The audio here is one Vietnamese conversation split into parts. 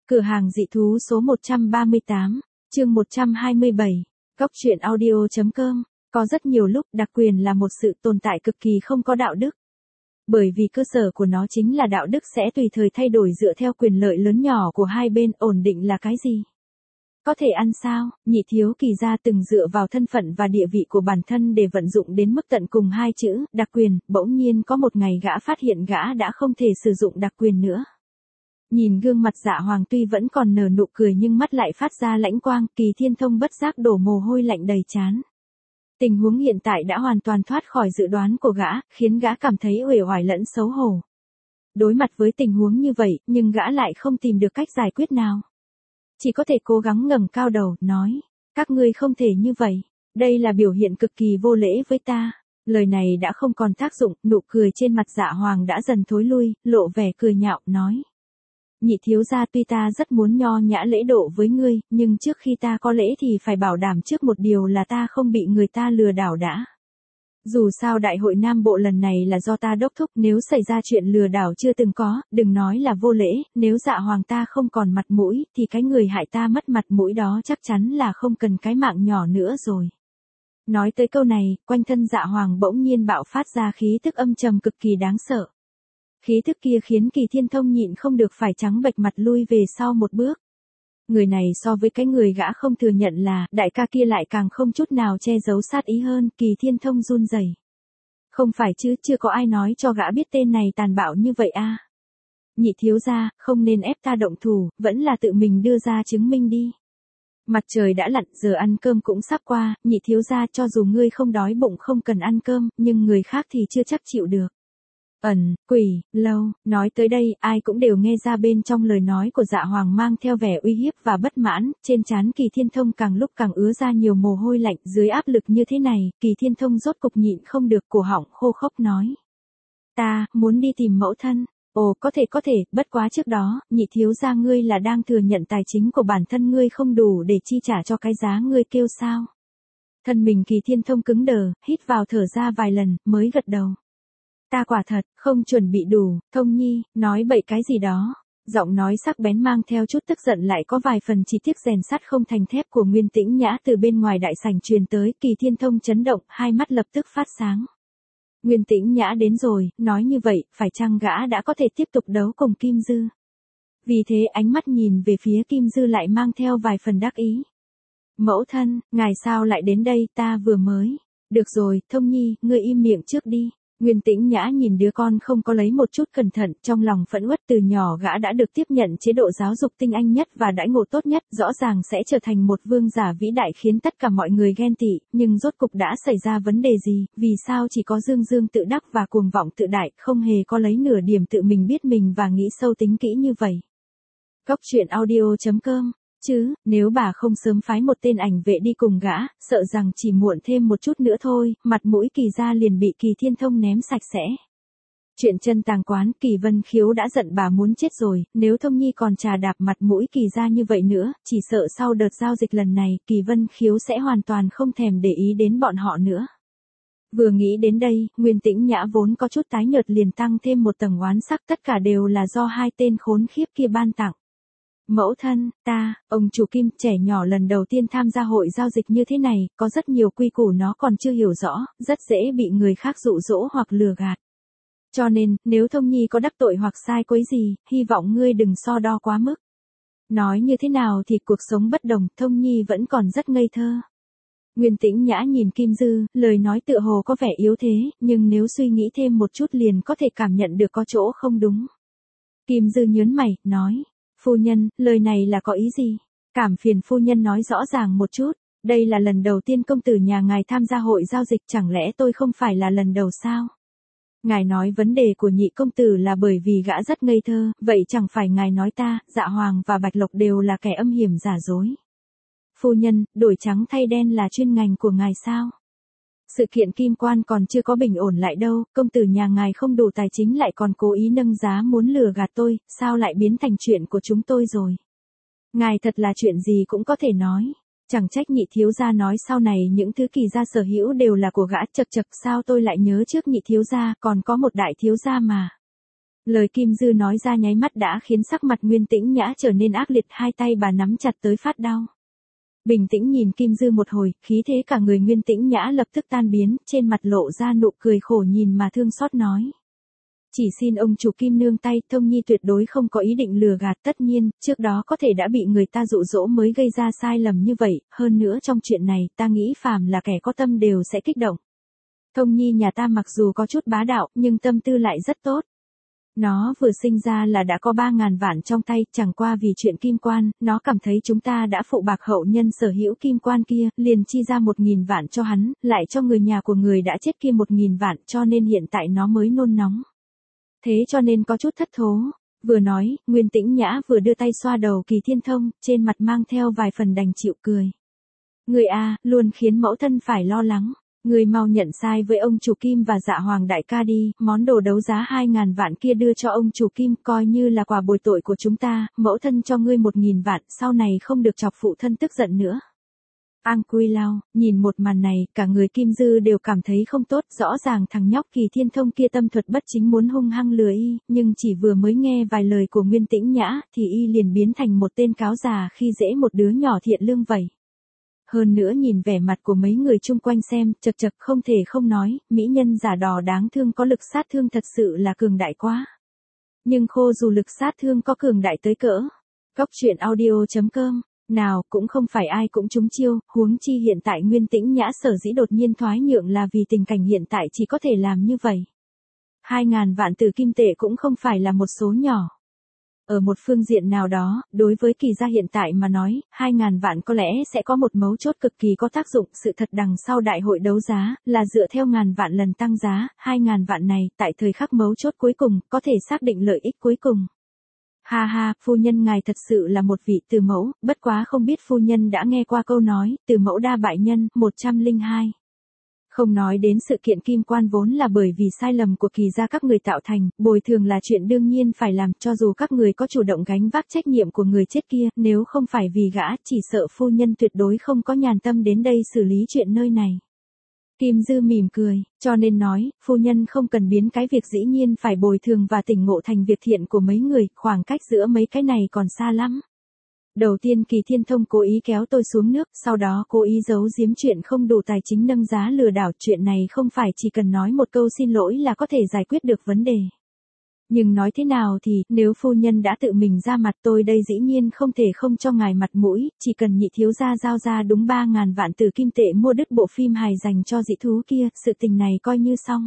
Cửa hàng dị thú số 138, chương 127, Góc truyện audio.com. Có rất nhiều lúc đặc quyền là một sự tồn tại cực kỳ không có đạo đức. Bởi vì cơ sở của nó chính là đạo đức sẽ tùy thời thay đổi dựa theo quyền lợi lớn nhỏ của hai bên. Ổn định là cái gì? Có thể ăn sao? Nhị thiếu Kỳ gia từng dựa vào thân phận và địa vị của bản thân để vận dụng đến mức tận cùng hai chữ đặc quyền. Bỗng nhiên có một ngày gã phát hiện gã đã không thể sử dụng đặc quyền nữa. Nhìn gương mặt Dạ Hoàng tuy vẫn còn nở nụ cười nhưng mắt lại phát ra lãnh quang, Kỳ Thiên Thông bất giác đổ mồ hôi lạnh đầy trán. Tình huống hiện tại đã hoàn toàn thoát khỏi dự đoán của gã, khiến gã cảm thấy uể oải lẫn xấu hổ. Đối mặt với tình huống như vậy, nhưng gã lại không tìm được cách giải quyết nào. Chỉ có thể cố gắng ngẩng cao đầu, nói, các ngươi không thể như vậy, đây là biểu hiện cực kỳ vô lễ với ta. Lời này đã không còn tác dụng, nụ cười trên mặt Dạ Hoàng đã dần thối lui, lộ vẻ cười nhạo, nói. Nhị thiếu gia tuy ta rất muốn nho nhã lễ độ với ngươi, nhưng trước khi ta có lễ thì phải bảo đảm trước một điều là ta không bị người ta lừa đảo đã. Dù sao đại hội Nam Bộ lần này là do ta đốc thúc, nếu xảy ra chuyện lừa đảo chưa từng có, đừng nói là vô lễ, nếu Dạ Hoàng ta không còn mặt mũi, thì cái người hại ta mất mặt mũi đó chắc chắn là không cần cái mạng nhỏ nữa rồi. Nói tới câu này, quanh thân Dạ Hoàng bỗng nhiên bạo phát ra khí tức âm trầm cực kỳ đáng sợ. Khí thức kia khiến Kỳ Thiên Thông nhịn không được phải trắng bệch mặt lui về sau một bước. Người này so với cái người gã không thừa nhận là đại ca kia lại càng không chút nào che giấu sát ý hơn. Kỳ Thiên Thông run rẩy. Không phải chứ, chưa có ai nói cho gã biết tên này tàn bạo như vậy à. Nhị thiếu gia, không nên ép ta động thủ, vẫn là tự mình đưa ra chứng minh đi. Mặt trời đã lặn, giờ ăn cơm cũng sắp qua, nhị thiếu gia, cho dù ngươi không đói bụng không cần ăn cơm, nhưng người khác thì chưa chắc chịu được. Quỷ, lâu, nói tới đây, ai cũng đều nghe ra bên trong lời nói của Dạ Hoàng mang theo vẻ uy hiếp và bất mãn, trên trán Kỳ Thiên Thông càng lúc càng ứa ra nhiều mồ hôi lạnh, dưới áp lực như thế này, Kỳ Thiên Thông rốt cục nhịn không được, cổ họng khô khốc nói. Ta, muốn đi tìm mẫu thân. Ồ, có thể, bất quá trước đó, nhị thiếu gia ngươi là đang thừa nhận tài chính của bản thân ngươi không đủ để chi trả cho cái giá ngươi kêu sao. Thân mình Kỳ Thiên Thông cứng đờ, hít vào thở ra vài lần, mới gật đầu. Ta quả thật, không chuẩn bị đủ. Thông Nhi, nói bậy cái gì đó. Giọng nói sắc bén mang theo chút tức giận lại có vài phần chỉ tiếc rèn sắt không thành thép của Nguyên Tĩnh Nhã từ bên ngoài đại sảnh truyền tới. Kỳ Thiên Thông chấn động, hai mắt lập tức phát sáng. Nguyên Tĩnh Nhã đến rồi, nói như vậy, phải chăng gã đã có thể tiếp tục đấu cùng Kim Dư? Vì thế ánh mắt nhìn về phía Kim Dư lại mang theo vài phần đắc ý. Mẫu thân, ngài sao lại đến đây, ta vừa mới. Được rồi, Thông Nhi, ngươi im miệng trước đi. Nguyên Tĩnh Nhã nhìn đứa con không có lấy một chút cẩn thận, trong lòng phẫn uất. Từ nhỏ gã đã được tiếp nhận chế độ giáo dục tinh anh nhất và đãi ngộ tốt nhất, rõ ràng sẽ trở thành một vương giả vĩ đại khiến tất cả mọi người ghen tị, nhưng rốt cục đã xảy ra vấn đề gì, vì sao chỉ có dương tự đắc và cuồng vọng tự đại, không hề có lấy nửa điểm tự mình biết mình và nghĩ sâu tính kỹ như vậy. Góc truyện audio.com. Chứ, nếu bà không sớm phái một tên ảnh vệ đi cùng gã, sợ rằng chỉ muộn thêm một chút nữa thôi, mặt mũi Kỳ gia liền bị Kỳ Thiên Thông ném sạch sẽ. Chuyện chân tàng quán, Kỳ Vân Khiếu đã giận bà muốn chết rồi, nếu Thông Nhi còn trà đạp mặt mũi Kỳ gia như vậy nữa, chỉ sợ sau đợt giao dịch lần này, Kỳ Vân Khiếu sẽ hoàn toàn không thèm để ý đến bọn họ nữa. Vừa nghĩ đến đây, Nguyên Tĩnh Nhã vốn có chút tái nhợt liền tăng thêm một tầng oán sắc, tất cả đều là do hai tên khốn khiếp kia ban tặng. Mẫu thân, ông chủ Kim trẻ nhỏ lần đầu tiên tham gia hội giao dịch như thế này, có rất nhiều quy củ nó còn chưa hiểu rõ, rất dễ bị người khác dụ dỗ hoặc lừa gạt. Cho nên, nếu Thông Nhi có đắc tội hoặc sai quấy gì, hy vọng ngươi đừng so đo quá mức. Nói như thế nào thì cuộc sống bất đồng, Thông Nhi vẫn còn rất ngây thơ. Nguyên Tĩnh Nhã nhìn Kim Dư, lời nói tựa hồ có vẻ yếu thế, nhưng nếu suy nghĩ thêm một chút liền có thể cảm nhận được có chỗ không đúng. Kim Dư nhớn mày, nói. Phu nhân, lời này là có ý gì? Cảm phiền phu nhân nói rõ ràng một chút, đây là lần đầu tiên công tử nhà ngài tham gia hội giao dịch, chẳng lẽ tôi không phải là lần đầu sao? Ngài nói vấn đề của nhị công tử là bởi vì gã rất ngây thơ, vậy chẳng phải ngài nói ta, Dạ Hoàng và Bạch Lộc đều là kẻ âm hiểm giả dối. Phu nhân, đổi trắng thay đen là chuyên ngành của ngài sao? Sự kiện Kim Quan còn chưa có bình ổn lại đâu, công tử nhà ngài không đủ tài chính lại còn cố ý nâng giá muốn lừa gạt tôi, sao lại biến thành chuyện của chúng tôi rồi? Ngài thật là chuyện gì cũng có thể nói, chẳng trách nhị thiếu gia nói sau này những thứ Kỳ gia sở hữu đều là của gã. Chậc sao tôi lại nhớ trước nhị thiếu gia còn có một đại thiếu gia mà. Lời Kim Dư nói ra nháy mắt đã khiến sắc mặt Nguyên Tĩnh Nhã trở nên ác liệt, hai tay bà nắm chặt tới phát đau. Bình tĩnh nhìn Kim Dư một hồi, khí thế cả người Nguyên Tĩnh Nhã lập tức tan biến, trên mặt lộ ra nụ cười khổ nhìn mà thương xót nói. Chỉ xin ông chủ Kim nương tay, Thông Nhi tuyệt đối không có ý định lừa gạt, tất nhiên, trước đó có thể đã bị người ta dụ dỗ mới gây ra sai lầm như vậy, hơn nữa trong chuyện này ta nghĩ phàm là kẻ có tâm đều sẽ kích động. Thông Nhi nhà ta mặc dù có chút bá đạo, nhưng tâm tư lại rất tốt. Nó vừa sinh ra là đã có 3.000 vạn trong tay, chẳng qua vì chuyện kim quan, nó cảm thấy chúng ta đã phụ bạc hậu nhân sở hữu kim quan kia, liền chi ra 1.000 vạn cho hắn, lại cho người nhà của người đã chết kia 1.000 vạn, cho nên hiện tại nó mới nôn nóng. Thế cho nên có chút thất thố. Vừa nói, Nguyên Tĩnh Nhã vừa đưa tay xoa đầu Kỳ Thiên Thông, trên mặt mang theo vài phần đành chịu cười. Người a, luôn khiến mẫu thân phải lo lắng. Người mau nhận sai với ông chủ Kim và Dạ Hoàng đại ca đi, món đồ đấu giá 2.000 vạn kia đưa cho ông chủ Kim, coi như là quà bồi tội của chúng ta, mẫu thân cho ngươi 1.000 vạn, sau này không được chọc phụ thân tức giận nữa. Ang Quy Lao, nhìn một màn này, cả người Kim Dư đều cảm thấy không tốt, rõ ràng thằng nhóc Kỳ Thiên Thông kia tâm thuật bất chính muốn hung hăng lừa y, nhưng chỉ vừa mới nghe vài lời của Nguyên Tĩnh Nhã, thì y liền biến thành một tên cáo già khi dễ một đứa nhỏ thiện lương vậy. Hơn nữa nhìn vẻ mặt của mấy người chung quanh xem, chật chật không thể không nói, mỹ nhân giả đò đáng thương có lực sát thương thật sự là cường đại quá. Nhưng khô dù lực sát thương có cường đại tới cỡ. Cóc truyện audio.com. Nào, cũng không phải ai cũng trúng chiêu, huống chi hiện tại Nguyên Tĩnh Nhã sở dĩ đột nhiên thoái nhượng là vì tình cảnh hiện tại chỉ có thể làm như vậy. 2.000 vạn từ kim tệ cũng không phải là một số nhỏ. Ở một phương diện nào đó, đối với Kỳ gia hiện tại mà nói, 2.000 vạn có lẽ sẽ có một mấu chốt cực kỳ có tác dụng. Sự thật đằng sau đại hội đấu giá, là dựa theo ngàn vạn lần tăng giá, 2.000 vạn này, tại thời khắc mấu chốt cuối cùng, có thể xác định lợi ích cuối cùng. Ha ha, phu nhân ngài thật sự là một vị từ mẫu, bất quá không biết phu nhân đã nghe qua câu nói, từ mẫu đa bại nhân, 102. Không nói đến sự kiện kim quan vốn là bởi vì sai lầm của Kỳ gia các người tạo thành, bồi thường là chuyện đương nhiên phải làm, cho dù các người có chủ động gánh vác trách nhiệm của người chết kia, nếu không phải vì gã, chỉ sợ phu nhân tuyệt đối không có nhàn tâm đến đây xử lý chuyện nơi này. Kim Dư mỉm cười, cho nên nói, phu nhân không cần biến cái việc dĩ nhiên phải bồi thường và tỉnh ngộ thành việc thiện của mấy người, khoảng cách giữa mấy cái này còn xa lắm. Đầu tiên Kỳ Thiên Thông cố ý kéo tôi xuống nước, sau đó cố ý giấu giếm chuyện không đủ tài chính nâng giá lừa đảo, chuyện này không phải chỉ cần nói một câu xin lỗi là có thể giải quyết được vấn đề. Nhưng nói thế nào thì, nếu phu nhân đã tự mình ra mặt tôi đây dĩ nhiên không thể không cho ngài mặt mũi, chỉ cần nhị thiếu gia giao ra đúng 3.000 vạn từ kim tệ mua đứt bộ phim hài dành cho dị thú kia, sự tình này coi như xong.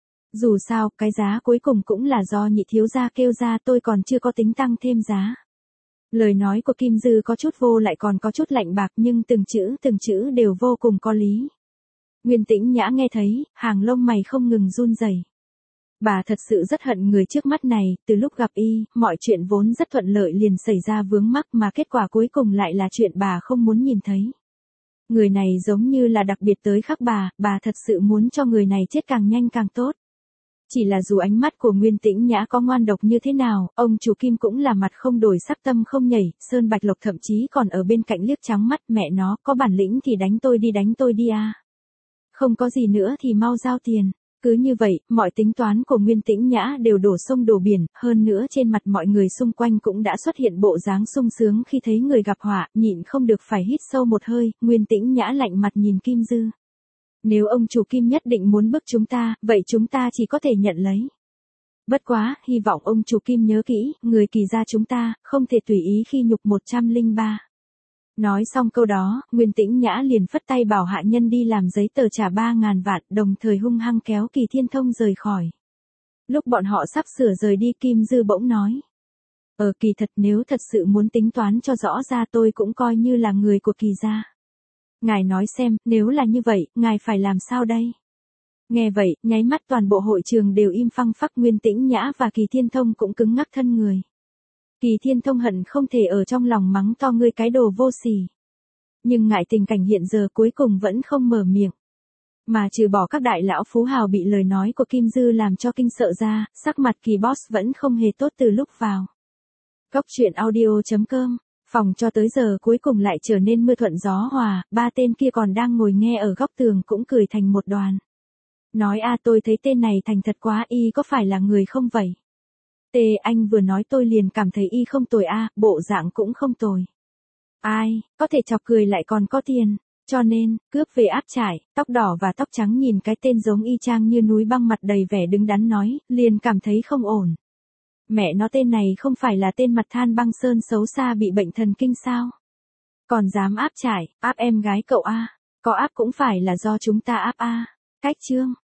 Dù sao, cái giá cuối cùng cũng là do nhị thiếu gia kêu ra, tôi còn chưa có tính tăng thêm giá. Lời nói của Kim Dư có chút vô lại còn có chút lạnh bạc nhưng từng chữ đều vô cùng có lý. Nguyên Tĩnh Nhã nghe thấy, hàng lông mày không ngừng run rẩy. Bà thật sự rất hận người trước mắt này, từ lúc gặp y, mọi chuyện vốn rất thuận lợi liền xảy ra vướng mắc mà kết quả cuối cùng lại là chuyện bà không muốn nhìn thấy. Người này giống như là đặc biệt tới khắc bà thật sự muốn cho người này chết càng nhanh càng tốt. Chỉ là dù ánh mắt của Nguyên Tĩnh Nhã có ngoan độc như thế nào, ông chủ Kim cũng là mặt không đổi sắc tâm không nhảy, Sơn Bạch Lộc thậm chí còn ở bên cạnh liếc trắng mắt, mẹ nó, có bản lĩnh thì đánh tôi đi à. Không có gì nữa thì mau giao tiền. Cứ như vậy, mọi tính toán của Nguyên Tĩnh Nhã đều đổ sông đổ biển, hơn nữa trên mặt mọi người xung quanh cũng đã xuất hiện bộ dáng sung sướng khi thấy người gặp họa, nhịn không được phải hít sâu một hơi, Nguyên Tĩnh Nhã lạnh mặt nhìn Kim Dư. Nếu ông chủ Kim nhất định muốn bức chúng ta, vậy chúng ta chỉ có thể nhận lấy. Bất quá, hy vọng ông chủ Kim nhớ kỹ, người Kỳ gia chúng ta, không thể tùy ý khi nhục 103. Nói xong câu đó, Nguyên Tĩnh Nhã liền phất tay bảo hạ nhân đi làm giấy tờ trả 3.000 vạn, đồng thời hung hăng kéo Kỳ Thiên Thông rời khỏi. Lúc bọn họ sắp sửa rời đi, Kim Dư bỗng nói. Kỳ thật nếu thật sự muốn tính toán cho rõ ra tôi cũng coi như là người của Kỳ gia. Ngài nói xem, nếu là như vậy, ngài phải làm sao đây? Nghe vậy, nháy mắt toàn bộ hội trường đều im phăng phắc, Nguyên Tĩnh Nhã và Kỳ Thiên Thông cũng cứng ngắc thân người. Kỳ Thiên Thông hận không thể ở trong lòng mắng to ngươi cái đồ vô sỉ. Nhưng ngại tình cảnh hiện giờ cuối cùng vẫn không mở miệng. Mà trừ bỏ các đại lão phú hào bị lời nói của Kim Dư làm cho kinh sợ ra, sắc mặt Kỳ Boss vẫn không hề tốt từ lúc vào. Cóc truyện audio.com. Phòng cho tới giờ cuối cùng lại trở nên mưa thuận gió hòa, ba tên kia còn đang ngồi nghe ở góc tường cũng cười thành một đoàn. Nói tôi thấy tên này thành thật quá, y có phải là người không vậy? Anh vừa nói tôi liền cảm thấy y không tồi a, bộ dạng cũng không tồi. Ai, có thể chọc cười lại còn có tiền. Cho nên, cướp về áp trải, tóc đỏ và tóc trắng nhìn cái tên giống y chang như núi băng mặt đầy vẻ đứng đắn nói, liền cảm thấy không ổn. Mẹ nó tên này không phải là tên mặt than băng sơn xấu xa bị bệnh thần kinh sao? Còn dám áp trải, áp em gái cậu a. Có áp cũng phải là do chúng ta áp a. Cách chương.